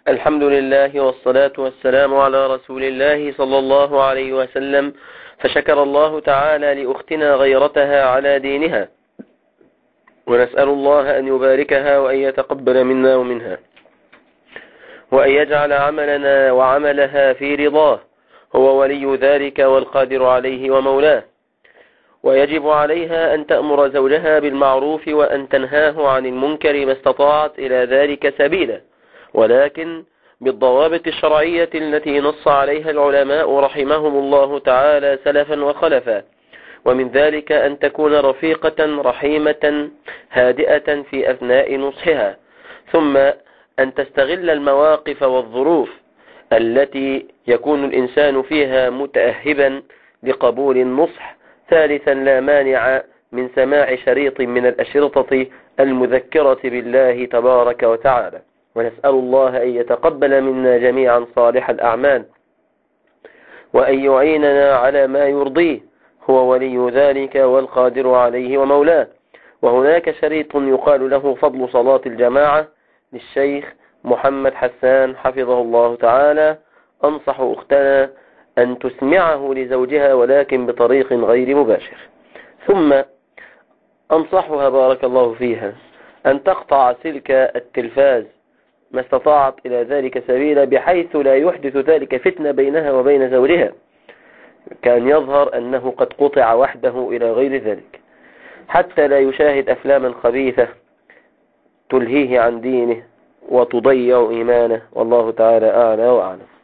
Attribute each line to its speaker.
Speaker 1: الحمد لله والصلاة والسلام على رسول الله صلى الله عليه وسلم. فشكر الله تعالى لأختنا غيرتها على دينها، ونسأل الله أن يباركها وأن يتقبل منا ومنها، وأن يجعل عملنا وعملها في رضاه، هو ولي ذلك والقادر عليه ومولاه. ويجب عليها أن تأمر زوجها بالمعروف وأن تنهاه عن المنكر ما استطاعت إلى ذلك سبيلا، ولكن بالضوابط الشرعية التي نص عليها العلماء رحمهم الله تعالى سلفا وخلفا. ومن ذلك أن تكون رفيقة رحيمة هادئة في أثناء نصحها، ثم أن تستغل المواقف والظروف التي يكون الإنسان فيها متأهبا لقبول النصح. ثالثا، لا مانع من سماع شريط من الأشرطة المذكرة بالله تبارك وتعالى. ونسأل الله أن يتقبل منا جميعا صالح الأعمال، وأن يعيننا على ما يرضيه، هو ولي ذلك والقادر عليه ومولاه. وهناك شريط يقال له فضل صلاة الجماعة للشيخ محمد حسان حفظه الله تعالى. أنصح أختنا أن تسمعه لزوجها، ولكن بطريق غير مباشر. ثم أنصحها بارك الله فيها أن تقطع سلك التلفاز ما استطاعت إلى ذلك سبيلا، بحيث لا يحدث ذلك فتنة بينها وبين زوجها، كان يظهر أنه قد قطع وحده إلى غير ذلك، حتى لا يشاهد أفلاما خبيثة تلهيه عن دينه وتضيع إيمانه. والله تعالى أعلى وأعلم.